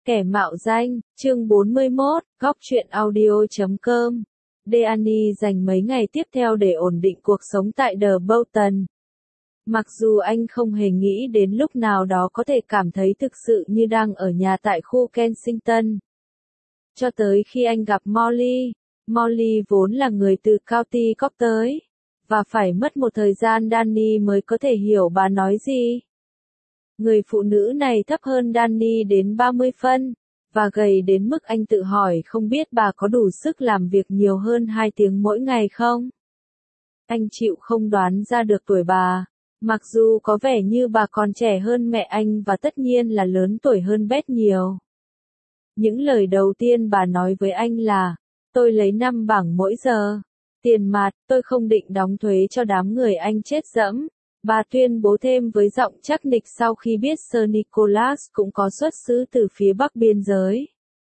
Kẻ mạo danh, chương 41, góc truyện audio.com. Deani dành mấy ngày tiếp theo để ổn định cuộc sống tại The Bolton. Mặc dù anh không hề nghĩ đến lúc nào đó có thể cảm thấy thực sự như đang ở nhà tại khu Kensington. Cho tới khi anh gặp Molly. Molly vốn là người từ County Cork tới, và phải mất một thời gian Danny mới có thể hiểu bà nói gì. Người phụ nữ này thấp hơn Danny đến 30 phân, và gầy đến mức anh tự hỏi không biết bà có đủ sức làm việc nhiều hơn 2 tiếng mỗi ngày không. Anh chịu không đoán ra được tuổi bà, mặc dù có vẻ như bà còn trẻ hơn mẹ anh và tất nhiên là lớn tuổi hơn Beth nhiều. Những lời đầu tiên bà nói với anh là, tôi lấy 5 bảng mỗi giờ. Tiền mặt, tôi không định đóng thuế cho đám người anh chết dẫm. Bà tuyên bố thêm với giọng chắc nịch sau khi biết Sir Nicholas cũng có xuất xứ từ phía bắc biên giới.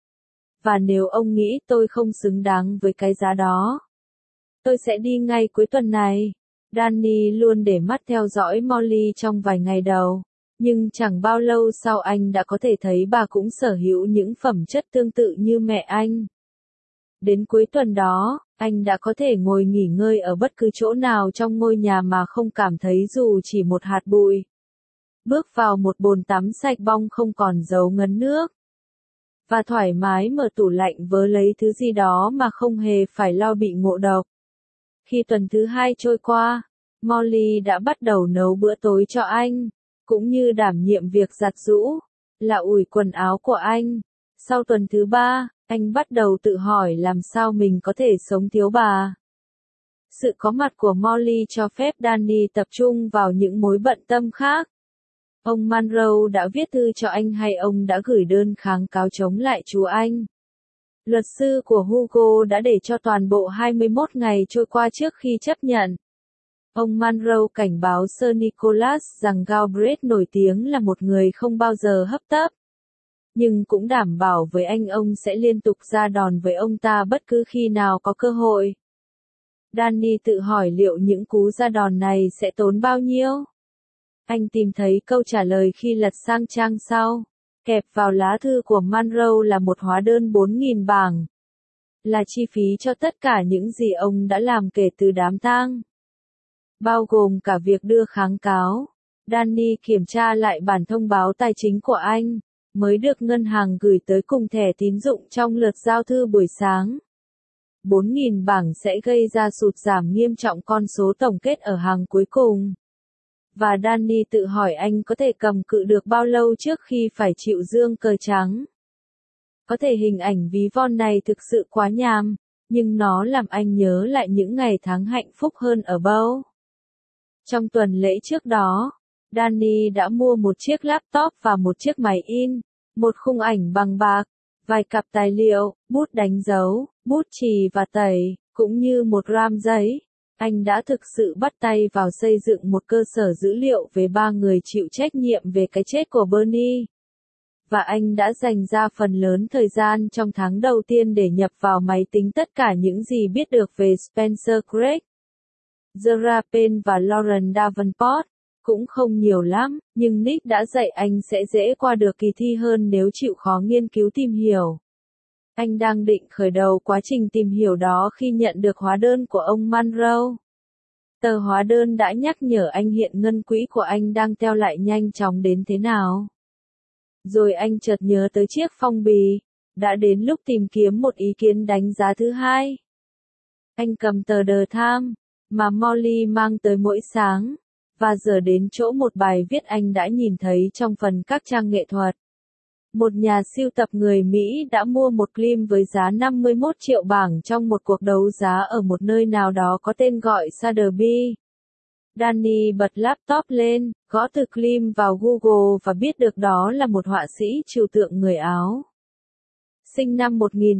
Và nếu ông nghĩ tôi không xứng đáng với cái giá đó, tôi sẽ đi ngay cuối tuần này. Danny luôn để mắt theo dõi Molly trong vài ngày đầu, nhưng chẳng bao lâu sau anh đã có thể thấy bà cũng sở hữu những phẩm chất tương tự như mẹ anh. Đến cuối tuần đó, anh đã có thể ngồi nghỉ ngơi ở bất cứ chỗ nào trong ngôi nhà mà không cảm thấy dù chỉ một hạt bụi. Bước vào một bồn tắm sạch bong không còn dấu ngấn nước. Và thoải mái mở tủ lạnh vớ lấy thứ gì đó mà không hề phải lo bị ngộ độc. Khi tuần thứ 2 trôi qua, Molly đã bắt đầu nấu bữa tối cho anh, cũng như đảm nhiệm việc giặt giũ, là ủi quần áo của anh. Sau tuần thứ 3, anh bắt đầu tự hỏi làm sao mình có thể sống thiếu bà. Sự có mặt của Molly cho phép Danny tập trung vào những mối bận tâm khác. Ông Monroe đã viết thư cho anh hay ông đã gửi đơn kháng cáo chống lại chú anh. Luật sư của Hugo đã để cho toàn bộ 21 ngày trôi qua trước khi chấp nhận. Ông Monroe cảnh báo Sir Nicholas rằng Galbraith nổi tiếng là một người không bao giờ hấp tấp. Nhưng cũng đảm bảo với anh ông sẽ liên tục ra đòn với ông ta bất cứ khi nào có cơ hội. Danny tự hỏi liệu những cú ra đòn này sẽ tốn bao nhiêu? Anh tìm thấy câu trả lời khi lật sang trang sau. Kẹp vào lá thư của Monroe là một hóa đơn 4.000 bảng. Là chi phí cho tất cả những gì ông đã làm kể từ đám tang. Bao gồm cả việc đưa kháng cáo. Danny kiểm tra lại bản thông báo tài chính của anh, mới được ngân hàng gửi tới cùng thẻ tín dụng trong lượt giao thư buổi sáng. 4.000 bảng sẽ gây ra sụt giảm nghiêm trọng con số tổng kết ở hàng cuối cùng. Và Danny tự hỏi anh có thể cầm cự được bao lâu trước khi phải chịu dương cờ trắng. Có thể hình ảnh ví von này thực sự quá nhàm, nhưng nó làm anh nhớ lại những ngày tháng hạnh phúc hơn ở Bow. Trong tuần lễ trước đó, Danny đã mua một chiếc laptop và một chiếc máy in, một khung ảnh bằng bạc, vài cặp tài liệu, bút đánh dấu, bút chì và tẩy, cũng như một ram giấy. Anh đã thực sự bắt tay vào xây dựng một cơ sở dữ liệu về 3 người chịu trách nhiệm về cái chết của Bernie. Và anh đã dành ra phần lớn thời gian trong tháng đầu tiên để nhập vào máy tính tất cả những gì biết được về Spencer Craig, Zara Payne và Lauren Davenport. Cũng không nhiều lắm, nhưng Nick đã dạy anh sẽ dễ qua được kỳ thi hơn nếu chịu khó nghiên cứu tìm hiểu. Anh đang định khởi đầu quá trình tìm hiểu đó khi nhận được hóa đơn của ông Monroe. Tờ hóa đơn đã nhắc nhở anh hiện ngân quỹ của anh đang teo lại nhanh chóng đến thế nào. Rồi anh chợt nhớ tới chiếc phong bì, đã đến lúc tìm kiếm một ý kiến đánh giá thứ hai. Anh cầm tờ The Times, mà Molly mang tới mỗi sáng, và giờ đến chỗ một bài viết anh đã nhìn thấy trong phần các trang nghệ thuật. Một nhà sưu tập người Mỹ đã mua một Klim với giá 51 triệu bảng trong một cuộc đấu giá ở một nơi nào đó có tên gọi Sotheby's. Danny bật laptop lên, gõ từ Klim vào Google và biết được đó là một họa sĩ trừu tượng người Áo. Sinh năm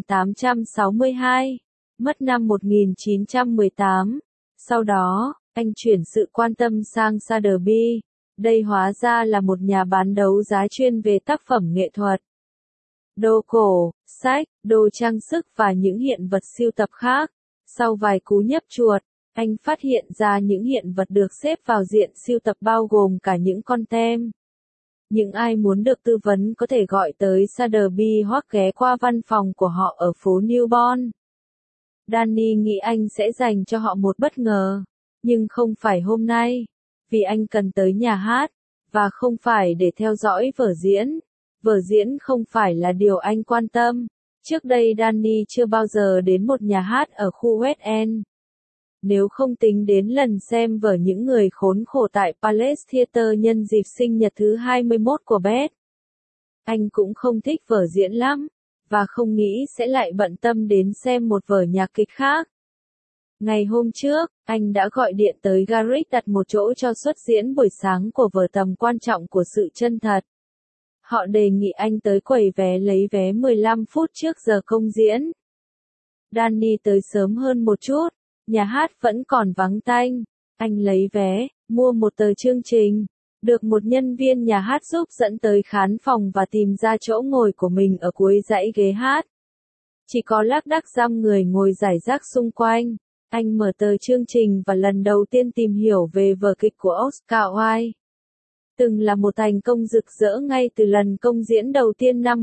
1862, mất năm 1918. Sau đó, anh chuyển sự quan tâm sang Sotheby's. Đây hóa ra là một nhà bán đấu giá chuyên về tác phẩm nghệ thuật, đồ cổ, sách, đồ trang sức và những hiện vật sưu tập khác. Sau vài cú nhấp chuột, anh phát hiện ra những hiện vật được xếp vào diện sưu tập bao gồm cả những con tem, Những ai muốn được tư vấn có thể gọi tới Sotheby hoặc ghé qua văn phòng của họ ở phố Newborn. Danny nghĩ anh sẽ dành cho họ một bất ngờ, nhưng không phải hôm nay, vì anh cần tới nhà hát, và không phải để theo dõi vở diễn. Vở diễn không phải là điều anh quan tâm. Trước đây Danny chưa bao giờ đến một nhà hát ở khu West End. Nếu không tính đến lần xem vở Những người khốn khổ tại Palace Theatre nhân dịp sinh nhật thứ 21 của Beth. Anh cũng không thích vở diễn lắm, và không nghĩ sẽ lại bận tâm đến xem một vở nhạc kịch khác. Ngày hôm trước, anh đã gọi điện tới Garrick đặt một chỗ cho suất diễn buổi sáng của vở Tầm quan trọng của sự chân thật. Họ đề nghị anh tới quầy vé lấy vé 15 phút trước giờ công diễn. Danny tới sớm hơn một chút, nhà hát vẫn còn vắng tanh. Anh lấy vé, mua một tờ chương trình, được một nhân viên nhà hát giúp dẫn tới khán phòng và tìm ra chỗ ngồi của mình ở cuối dãy ghế hát. Chỉ có lác đác dăm người ngồi rải rác xung quanh. Anh mở tờ chương trình và lần đầu tiên tìm hiểu về vở kịch của Oscar Wilde. Từng là một thành công rực rỡ ngay từ lần công diễn đầu tiên năm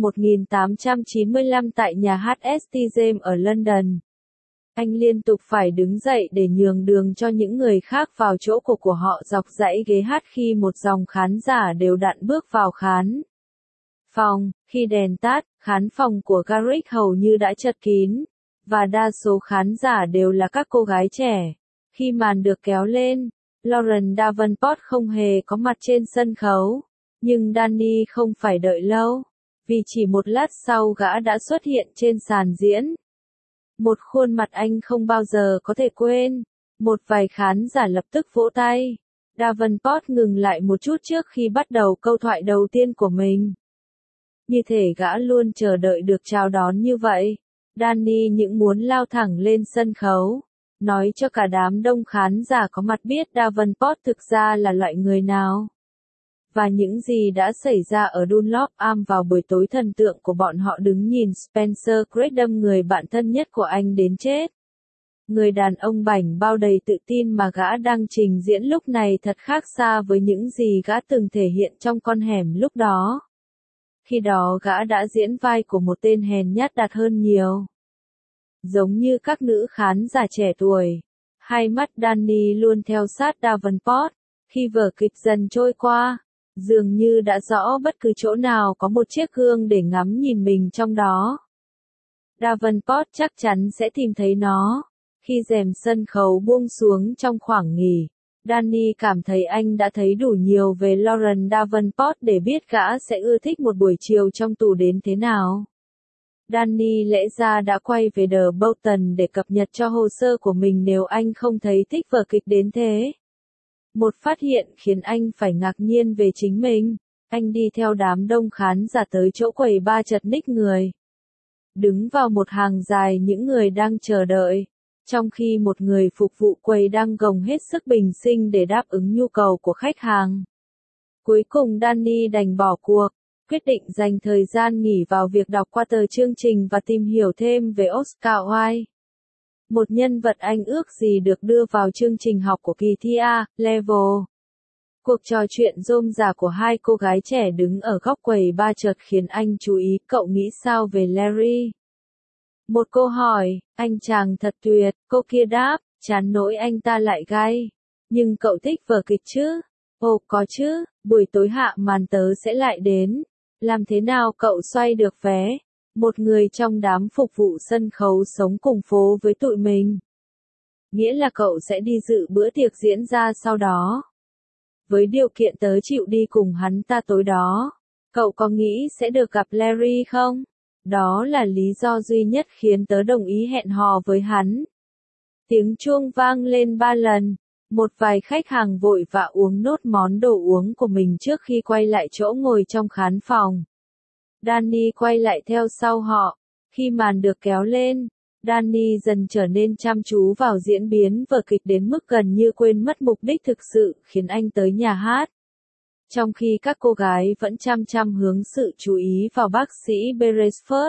1895 tại nhà hát St. James ở London. Anh liên tục phải đứng dậy để nhường đường cho những người khác vào chỗ của họ dọc dãy ghế hát khi một dòng khán giả đều đặn bước vào khán phòng. Khi đèn tắt, khán phòng của Garrick hầu như đã chật kín, và đa số khán giả đều là các cô gái trẻ. Khi màn được kéo lên, Lauren Davenport không hề có mặt trên sân khấu, nhưng Danny không phải đợi lâu, vì chỉ một lát sau gã đã xuất hiện trên sàn diễn. Một khuôn mặt anh không bao giờ có thể quên. Một vài khán giả lập tức vỗ tay. Davenport ngừng lại một chút trước khi bắt đầu câu thoại đầu tiên của mình. Như thể gã luôn chờ đợi được chào đón như vậy. Danny những muốn lao thẳng lên sân khấu, nói cho cả đám đông khán giả có mặt biết Davenport thực ra là loại người nào. Và những gì đã xảy ra ở Dunlop Arm vào buổi tối thần tượng của bọn họ đứng nhìn Spencer Craddam, người bạn thân nhất của anh đến chết. Người đàn ông bảnh bao đầy tự tin mà gã đang trình diễn lúc này thật khác xa với những gì gã từng thể hiện trong con hẻm lúc đó. Khi đó gã đã diễn vai của một tên hèn nhát đạt hơn nhiều. Giống như các nữ khán giả trẻ tuổi, hai mắt Danny luôn theo sát Davenport. Khi vở kịch dần trôi qua, dường như đã rõ bất cứ chỗ nào có một chiếc gương để ngắm nhìn mình trong đó. Davenport chắc chắn sẽ tìm thấy nó. Khi rèm sân khấu buông xuống trong khoảng nghỉ, Danny cảm thấy anh đã thấy đủ nhiều về Lauren Davenport để biết gã sẽ ưa thích một buổi chiều trong tù đến thế nào. Danny lẽ ra đã quay về The Bolton để cập nhật cho hồ sơ của mình nếu anh không thấy thích vở kịch đến thế. Một phát hiện khiến anh phải ngạc nhiên về chính mình. Anh đi theo đám đông khán giả tới chỗ quầy bar chật ních người. Đứng vào một hàng dài những người đang chờ đợi. Trong khi một người phục vụ quầy đang gồng hết sức bình sinh để đáp ứng nhu cầu của khách hàng. Cuối cùng Danny đành bỏ cuộc, quyết định dành thời gian nghỉ vào việc đọc qua tờ chương trình và tìm hiểu thêm về Oscar Wilde. Một nhân vật anh ước gì được đưa vào chương trình học của kỳ thi A-level. Cuộc trò chuyện rôm rả của hai cô gái trẻ đứng ở góc quầy bar chợt khiến anh chú ý. Cậu nghĩ sao về Larry? Một cô hỏi, anh chàng thật tuyệt, cô kia đáp, chán nỗi anh ta lại gay. Nhưng cậu thích vở kịch chứ? Ồ có chứ, buổi tối hạ màn tớ sẽ lại đến. Làm thế nào cậu xoay được vé? Một người trong đám phục vụ sân khấu sống cùng phố với tụi mình. Nghĩa là cậu sẽ đi dự bữa tiệc diễn ra sau đó. Với điều kiện tớ chịu đi cùng hắn ta tối đó. Cậu có nghĩ sẽ được gặp Larry không? Đó là lý do duy nhất khiến tớ đồng ý hẹn hò với hắn. Tiếng chuông vang lên 3 lần. Một vài khách hàng vội vã uống nốt món đồ uống của mình trước khi quay lại chỗ ngồi trong khán phòng. Danny quay lại theo sau họ. Khi màn được kéo lên, Danny dần trở nên chăm chú vào diễn biến vở kịch đến mức gần như quên mất mục đích thực sự khiến anh tới nhà hát. Trong khi các cô gái vẫn chăm chăm hướng sự chú ý vào bác sĩ Beresford,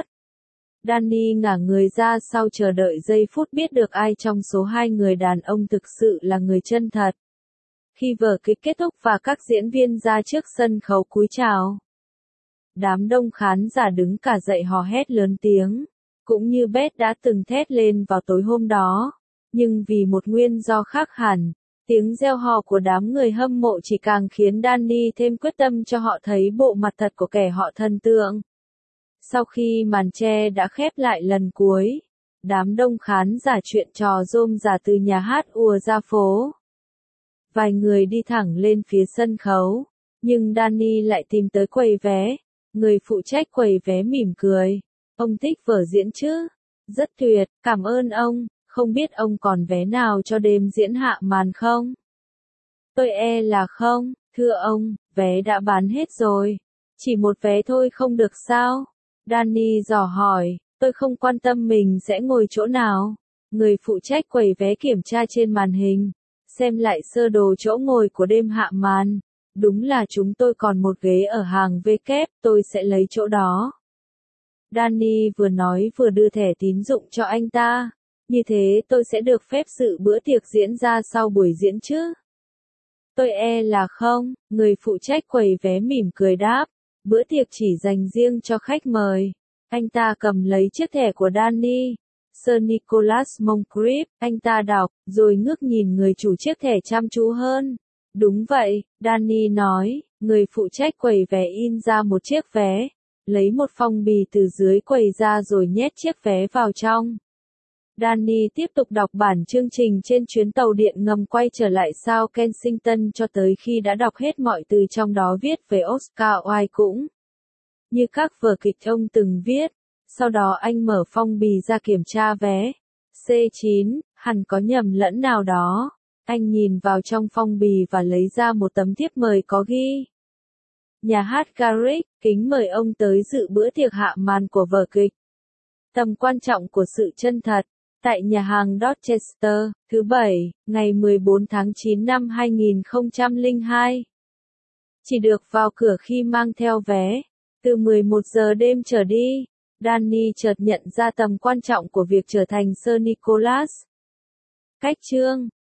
Danny ngả người ra sau chờ đợi giây phút biết được ai trong số hai người đàn ông thực sự là người chân thật. Khi vở kịch kết thúc và các diễn viên ra trước sân khấu cúi chào, đám đông khán giả đứng cả dậy hò hét lớn tiếng, cũng như Beth đã từng thét lên vào tối hôm đó. Nhưng vì một nguyên do khác hẳn, tiếng reo hò của đám người hâm mộ chỉ càng khiến Danny thêm quyết tâm cho họ thấy bộ mặt thật của kẻ họ thần tượng. Sau khi màn che đã khép lại lần cuối, đám đông khán giả chuyện trò rôm rả từ nhà hát ùa ra phố. Vài người đi thẳng lên phía sân khấu, nhưng Danny lại tìm tới quầy vé. Người phụ trách quầy vé mỉm cười. Ông thích vở diễn chứ? Rất tuyệt, cảm ơn ông, không biết ông còn vé nào cho đêm diễn hạ màn không? Tôi e là không, thưa ông, vé đã bán hết rồi. Chỉ một vé thôi không được sao? Danny dò hỏi, tôi không quan tâm mình sẽ ngồi chỗ nào. Người phụ trách quầy vé kiểm tra trên màn hình, xem lại sơ đồ chỗ ngồi của đêm hạ màn. Đúng là chúng tôi còn một ghế ở hàng V kép, tôi sẽ lấy chỗ đó. Danny vừa nói vừa đưa thẻ tín dụng cho anh ta. Như thế tôi sẽ được phép dự bữa tiệc diễn ra sau buổi diễn chứ? Tôi e là không, người phụ trách quầy vé mỉm cười đáp. Bữa tiệc chỉ dành riêng cho khách mời. Anh ta cầm lấy chiếc thẻ của Danny. Sir Nicholas Moncrief, anh ta đọc, rồi ngước nhìn người chủ chiếc thẻ chăm chú hơn. Đúng vậy, Danny nói, người phụ trách quầy vé in ra một chiếc vé, lấy một phong bì từ dưới quầy ra rồi nhét chiếc vé vào trong. Danny tiếp tục đọc bản chương trình trên chuyến tàu điện ngầm quay trở lại South Kensington cho tới khi đã đọc hết mọi từ trong đó viết về Oscar Wilde cũng như các vở kịch ông từng viết. Sau đó anh mở phong bì ra kiểm tra vé. C9, hẳn có nhầm lẫn nào đó. Anh nhìn vào trong phong bì và lấy ra một tấm thiếp mời có ghi. Nhà hát Garrick, kính mời ông tới dự bữa tiệc hạ màn của vở kịch. Tầm quan trọng của sự chân thật. Tại nhà hàng Dorchester, thứ Bảy, ngày 14 tháng 9 năm 2002. Chỉ được vào cửa khi mang theo vé. Từ 11 giờ đêm trở đi, Danny chợt nhận ra tầm quan trọng của việc trở thành Sir Nicholas. Cách chương